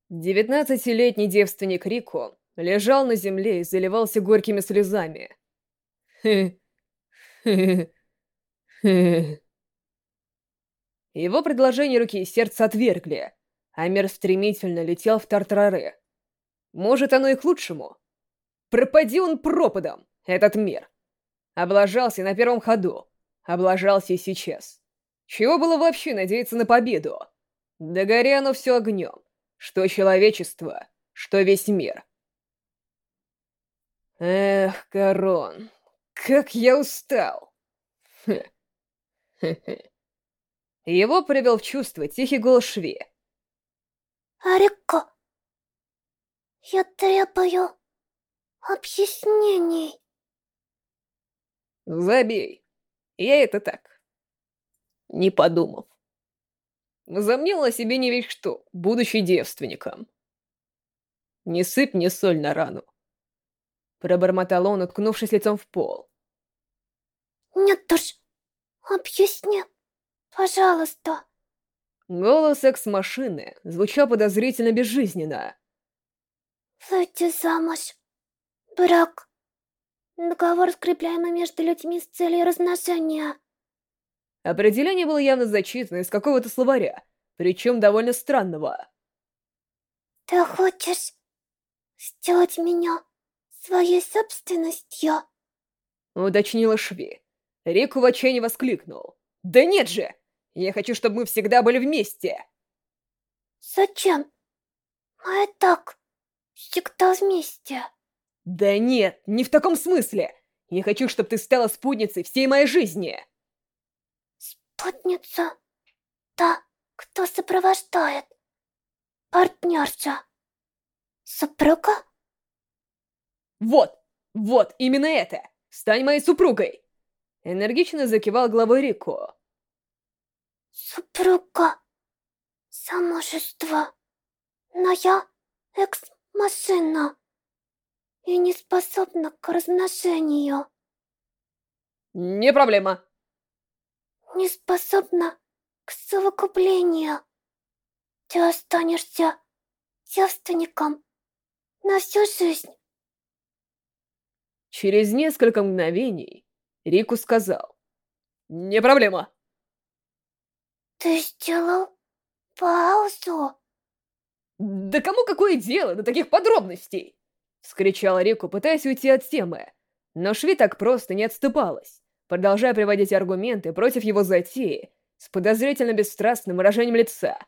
19-летний девственник Рико лежал на земле и заливался горькими слезами. Его предложение руки и сердца отвергли, а мир стремительно летел в тартарары. Может, оно и к лучшему. Пропади он пропадом, этот мир. Облажался на первом ходу, облажался и сейчас. Чего было вообще надеяться на победу? Да гори оно все огнем. Что человечество, что весь мир. Эх, Корон, как я устал. Его привел в чувство тихий голос Шви. Арико, я требую объяснений. Забей. Я это так, не подумав. Возомнил о себе не весь что, будучи девственником. Не сыпь мне соль на рану. Пробормотал он, уткнувшись лицом в пол. Нет уж, объясни, пожалуйста. Голос экс-машины звучал подозрительно безжизненно. Выйти замуж. Брак. Договор, скрепляемый между людьми с целью размножения. Определение было явно зачитано из какого-то словаря, причем довольно странного. Ты хочешь сделать меня своей собственностью? Уточнила Шви. Рику в отчаянии воскликнул. «Да нет же! Я хочу, чтобы мы всегда были вместе!» Зачем? Мы и так всегда вместе. «Да нет, не в таком смысле! Я хочу, чтобы ты стала спутницей всей моей жизни!» Спутница. Та, кто сопровождает. Партнерша. Супруга? «Вот! Вот, именно это! Стань моей супругой!» Энергично закивал головой Рику. Супруга. Замужество. Но я экс-машина и не способна к размножению. «Не проблема!» Не способна к совокуплению. Ты останешься девственником на всю жизнь. Через несколько мгновений Рику сказал. «Не проблема!» Ты сделал паузу. «Да кому какое дело до таких подробностей?» — вскричала Рику, пытаясь уйти от темы. Но Шви так просто не отступалась, продолжая приводить аргументы против его затеи с подозрительно бесстрастным выражением лица.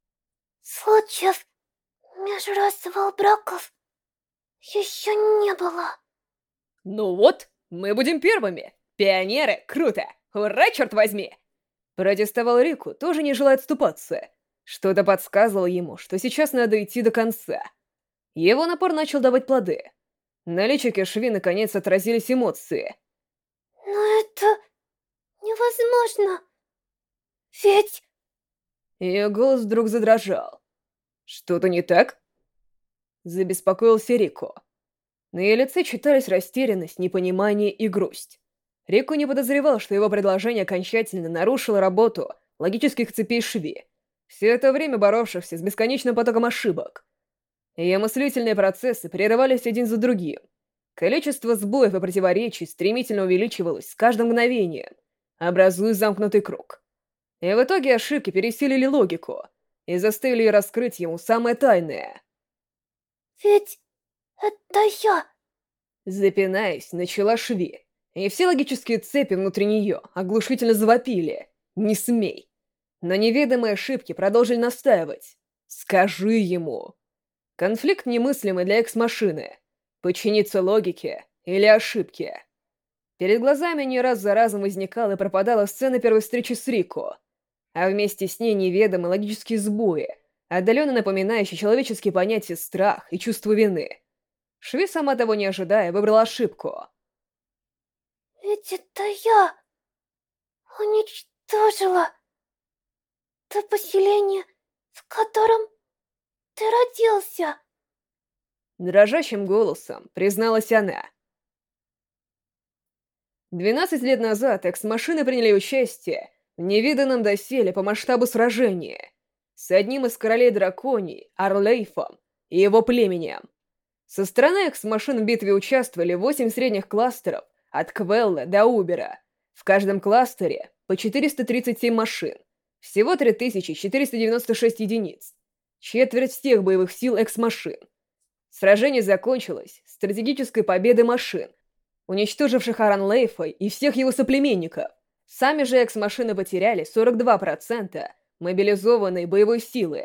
Случаев межрасовых браков еще не было. «Ну вот, мы будем первыми! Пионеры! Круто! Ура, черт возьми!» Протестовал Рику, тоже не желая отступаться. Что-то подсказывало ему, что сейчас надо идти до конца. Его напор начал давать плоды. На личике Шви наконец отразились эмоции. Но это невозможно. Ведь Ее голос вдруг задрожал. «Что-то не так?» Забеспокоился Рико. На ее лице читались растерянность, непонимание и грусть. Рико не подозревал, что его предложение окончательно нарушило работу логических цепей Шви, все это время боровшихся с бесконечным потоком ошибок. Ее мыслительные процессы прерывались один за другим. Количество сбоев и противоречий стремительно увеличивалось с каждым мгновением, образуя замкнутый круг. И в итоге ошибки пересилили логику и заставили ее раскрыть ему самое тайное. ведь это я. Запинаясь, начала Шви, и все логические цепи внутри нее оглушительно завопили. «Не смей!» Но неведомые ошибки продолжили настаивать. «Скажи ему!» Конфликт немыслимый для экс-машины. Подчиниться логике или ошибке. Перед глазами не раз за разом возникала и пропадала сцена первой встречи с Рико, а вместе с ней неведомые логические сбои, отдаленно напоминающие человеческие понятия страх и чувство вины. Шви, сама того не ожидая, выбрала ошибку. Ведь это я уничтожила то поселение, в котором ты родился. Дрожащим голосом призналась она. 12 лет назад экс-машины приняли участие в невиданном доселе по масштабу сражения. с одним из королей драконий, Арлейфом, и его племенем. Со стороны экс-машин в битве участвовали 8 средних кластеров от Квелла до Убера. В каждом кластере по 437 машин, всего 3496 единиц. Четверть всех боевых сил экс-машин. Сражение закончилось стратегической победой машин, уничтоживших Аранлейфа и всех его соплеменников. Сами же экс-машины потеряли 42% мобилизованной боевой силы,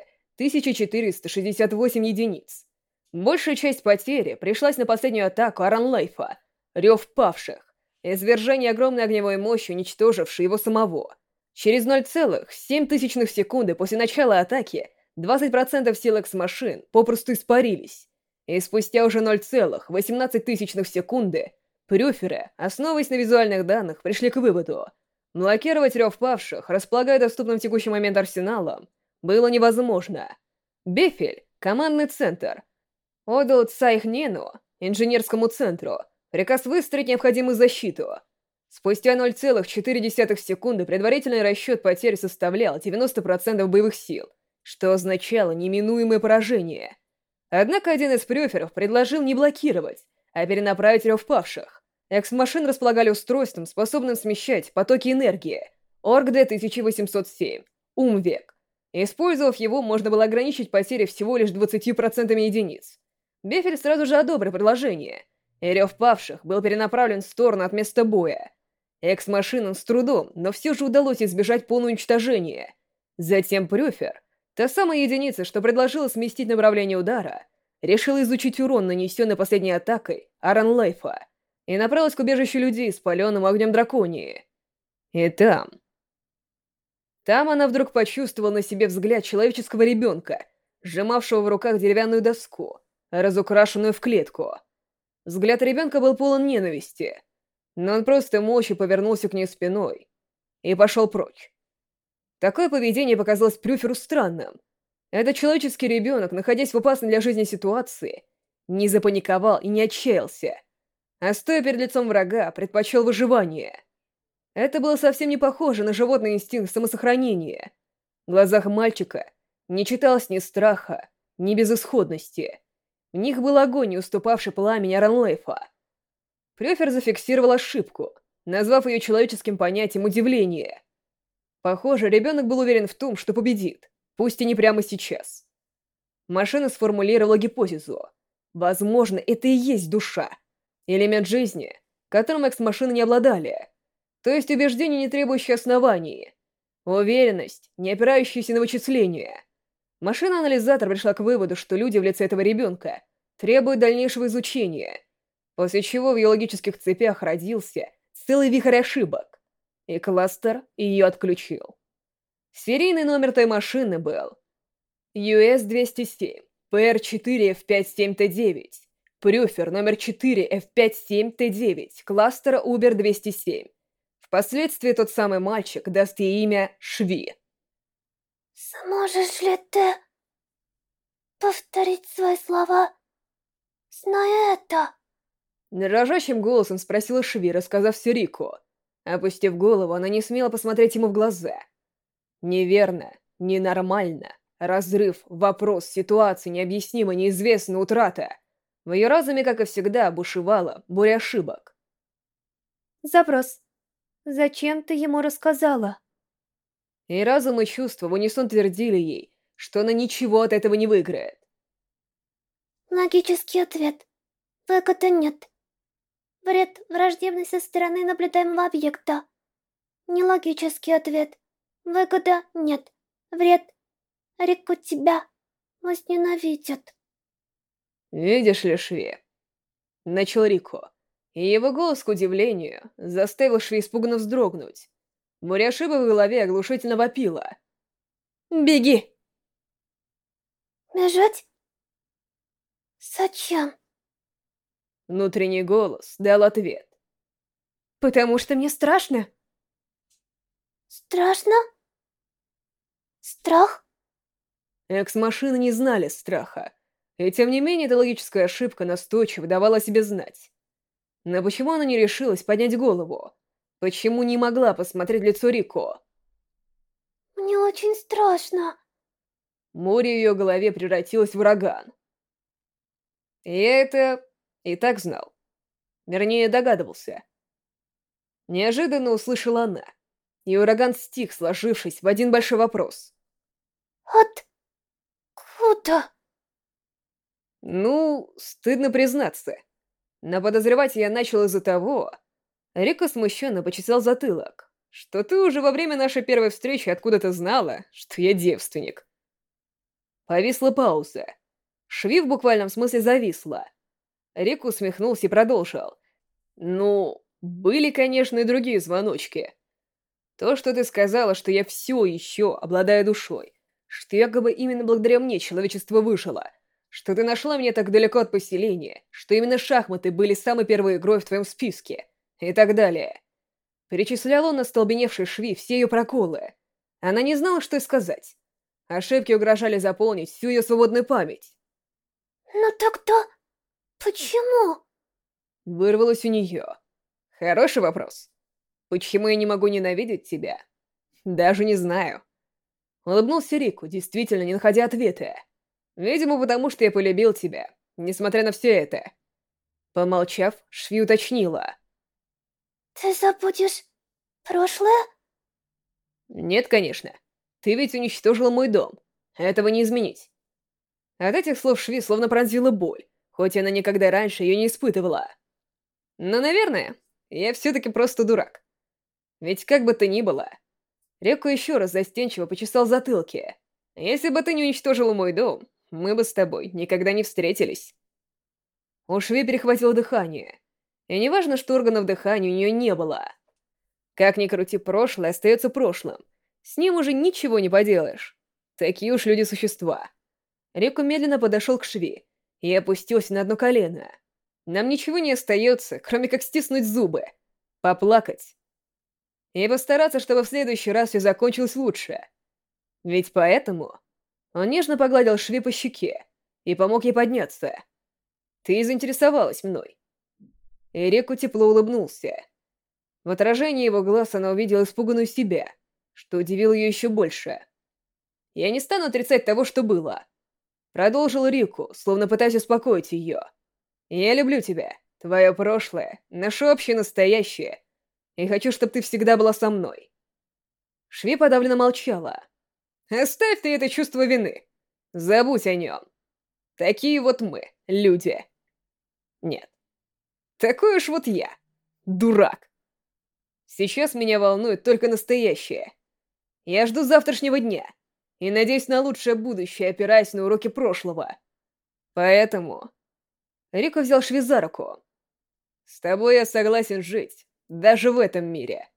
1468 единиц. Большая часть потери пришлась на последнюю атаку Аранлейфа, рев павших, извержение огромной огневой мощи, уничтожившей его самого. Через 0,7 секунды после начала атаки 20% сил экс-машин попросту испарились, и спустя уже 0,18 секунды прюферы, основываясь на визуальных данных, пришли к выводу: блокировать рев павших, располагая доступным в текущий момент арсеналом, было невозможно. Бефель, командный центр, отдал Цайхнену, инженерскому центру, приказ выстроить необходимую защиту. Спустя 0,4 секунды предварительный расчет потерь составлял 90% боевых сил, что означало неминуемое поражение. Однако один из прюферов предложил не блокировать, а перенаправить рев павших. Экс-машин располагали устройством, способным смещать потоки энергии. Орг-2807, Умвек. Использовав его, можно было ограничить потери всего лишь 20% единиц. Бефель сразу же одобрил предложение, и рев павших был перенаправлен в сторону от места боя. Экс-машинам с трудом, но все же удалось избежать полного уничтожения. Затем Прюфер, та самая единица, что предложила сместить направление удара, решила изучить урон, нанесенный последней атакой Аранлейфа, и направилась к убежищу людей, спаленному огнем драконии. И там она вдруг почувствовала на себе взгляд человеческого ребенка, сжимавшего в руках деревянную доску, разукрашенную в клетку. Взгляд ребенка был полон ненависти, но он просто молча повернулся к ней спиной и пошел прочь. Такое поведение показалось Прюферу странным. Этот человеческий ребенок, находясь в опасной для жизни ситуации, не запаниковал и не отчаялся, а стоя перед лицом врага, предпочел выживание. Это было совсем не похоже на животный инстинкт самосохранения. В глазах мальчика не читалось ни страха, ни безысходности. В них был огонь, не уступавший пламени Аранлейфа. Прёфер зафиксировал ошибку, назвав ее человеческим понятием удивления. Похоже, ребенок был уверен в том, что победит, пусть и не прямо сейчас. Машина сформулировала гипотезу. Возможно, это и есть душа. Элемент жизни, которым экс-машины не обладали. То есть убеждение, не требующее оснований. Уверенность, не опирающаяся на вычисления. Машина-анализатор пришла к выводу, что люди в лице этого ребенка требуют дальнейшего изучения, после чего в ее логических цепях родился целый вихрь ошибок, и кластер ее отключил. Серийный номер той машины был US-207, PR4F57T9, Прюфер номер 4F57T9, кластера Убер-207. Впоследствии тот самый мальчик даст ей имя Шви. Сможешь ли ты повторить свои слова, зная это? Дрожащим голосом спросила Шви, рассказав все Рику. Опустив голову, она не смела посмотреть ему в глаза. Неверно, ненормально, разрыв, вопрос, ситуация, необъяснимо, неизвестна, утрата. В ее разуме, как и всегда, бушевала буря ошибок. Запрос. Зачем ты ему рассказала? И разум и чувства в унисон твердили ей, что она ничего от этого не выиграет. Логический ответ. Выгоды нет. Вред, враждебность со стороны наблюдаемого объекта. Нелогический ответ. Выгода нет. Вред. Рику тебя возненавидят. «Видишь ли, Шви?» — начал Рико, и его голос, к удивлению, заставил Шви испуганно вздрогнуть. Буря ошибок в голове оглушительно вопила. «Беги!» Бежать? Зачем? Внутренний голос дал ответ. «Потому что мне страшно». Страшно? Страх? Экс-машины не знали страха, и тем не менее эта логическая ошибка настойчиво давала о себе знать. Но почему она не решилась поднять голову? Почему не могла посмотреть в лицо Рико? Мне очень страшно. Море в ее голове превратилось в ураган. Я это и так знал. Вернее, догадывался. Неожиданно услышала она, и ураган стих, сложившись в один большой вопрос. Откуда? Ну, стыдно признаться. Но подозревать я начал из-за того... Рико смущенно почесал затылок, что ты уже во время нашей первой встречи откуда-то знала, что я девственник. Повисла пауза. Шви в буквальном смысле зависла. Рик усмехнулся и продолжил. Ну, были, конечно, и другие звоночки. То, что ты сказала, что я все еще обладаю душой, что якобы именно благодаря мне человечество выжило, что ты нашла меня так далеко от поселения, что именно шахматы были самой первой игрой в твоем списке, и так далее. Перечислял он на столбеневшей Шви все ее проколы. Она не знала, что и сказать. Ошибки угрожали заполнить всю ее свободную память. Ну тогда... Почему? Вырвалось у нее. Хороший вопрос. Почему я не могу ненавидеть тебя? Даже не знаю. Улыбнулся Рику, действительно не находя ответа. Видимо, потому что я полюбил тебя, несмотря на все это. Помолчав, Шви уточнила. Ты забудешь прошлое? Нет, конечно. Ты ведь уничтожила мой дом. Этого не изменить. От этих слов Шви словно пронзила боль, хоть она никогда раньше ее не испытывала. Но, наверное, я все-таки просто дурак. Ведь как бы то ни было... Реку еще раз застенчиво почесал затылки. Если бы ты не уничтожила мой дом, мы бы с тобой никогда не встретились. У Шви перехватило дыхание. И неважно, что органов дыхания у нее не было. Как ни крути, прошлое остается прошлым. С ним уже ничего не поделаешь. Такие уж люди-существа. Реку медленно подошел к Шви и опустился на одно колено. Нам ничего не остается, кроме как стиснуть зубы, поплакать и постараться, чтобы в следующий раз все закончилось лучше. Ведь поэтому он нежно погладил Шви по щеке и помог ей подняться. Ты заинтересовалась мной. И Реку тепло улыбнулся. В отражении его глаз она увидела испуганную себя, что удивило ее еще больше. Я не стану отрицать того, что было. Продолжил Рику, словно пытаясь успокоить ее. «Я люблю тебя, твое прошлое, наше общее настоящее, и хочу, чтобы ты всегда была со мной». Шви подавленно молчала. «Оставь ты это чувство вины. Забудь о нем. Такие вот мы, люди». «Нет. Такой уж вот я. Дурак. Сейчас меня волнует только настоящее. Я жду завтрашнего дня и надеюсь на лучшее будущее, опираясь на уроки прошлого. Поэтому...» Рико взял Шви за руку. «С тобой я согласен жить, даже в этом мире».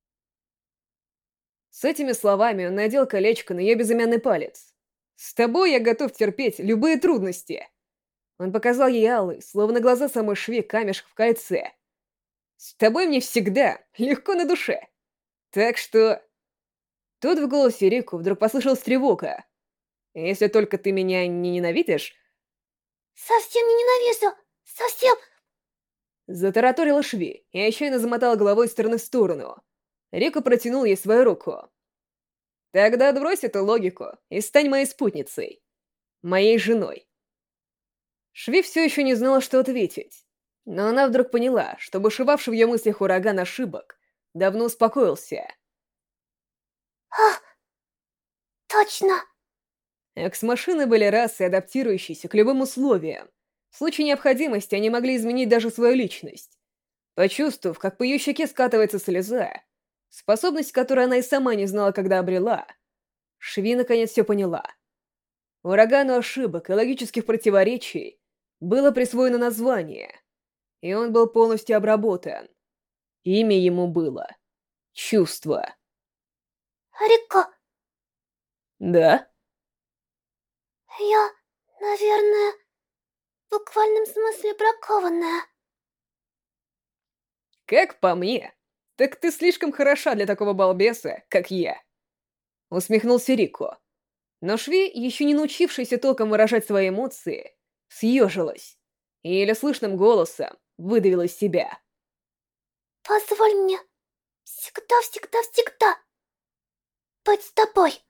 С этими словами он надел колечко на ее безымянный палец. «С тобой я готов терпеть любые трудности». Он показал ей алый, словно глаза самой Шви, камешек в кольце. «С тобой мне всегда легко на душе. Так что...» Тут в голосе Рику вдруг послышалась тревога. «Если только ты меня не ненавидишь...» Совсем не ненавижу! Совсем... Затараторила Шви и отчаянно замотала головой из стороны в сторону. Рико протянул ей свою руку. «Тогда отбрось эту логику и стань моей спутницей. Моей женой». Шви все еще не знала, что ответить. Но она вдруг поняла, что бушевавший в ее мыслях ураган ошибок давно успокоился. А, точно! Экс-машины были расой, адаптирующейся к любым условиям. В случае необходимости они могли изменить даже свою личность. Почувствовав, как по ее щеке скатывается слеза, способность, которую она и сама не знала, когда обрела, Шви наконец все поняла. Урагану ошибок и логических противоречий было присвоено название, и он был полностью обработан. Имя ему было «Чувство». Рико, Да? я, наверное, в буквальном смысле бракованная. Как по мне, так ты слишком хороша для такого балбеса, как я. Усмехнулся Рико. Но Шви, еще не научившаяся толком выражать свои эмоции, съежилась и еле слышным голосом выдавила из себя. Позволь мне всегда, всегда, всегда быть с тобой.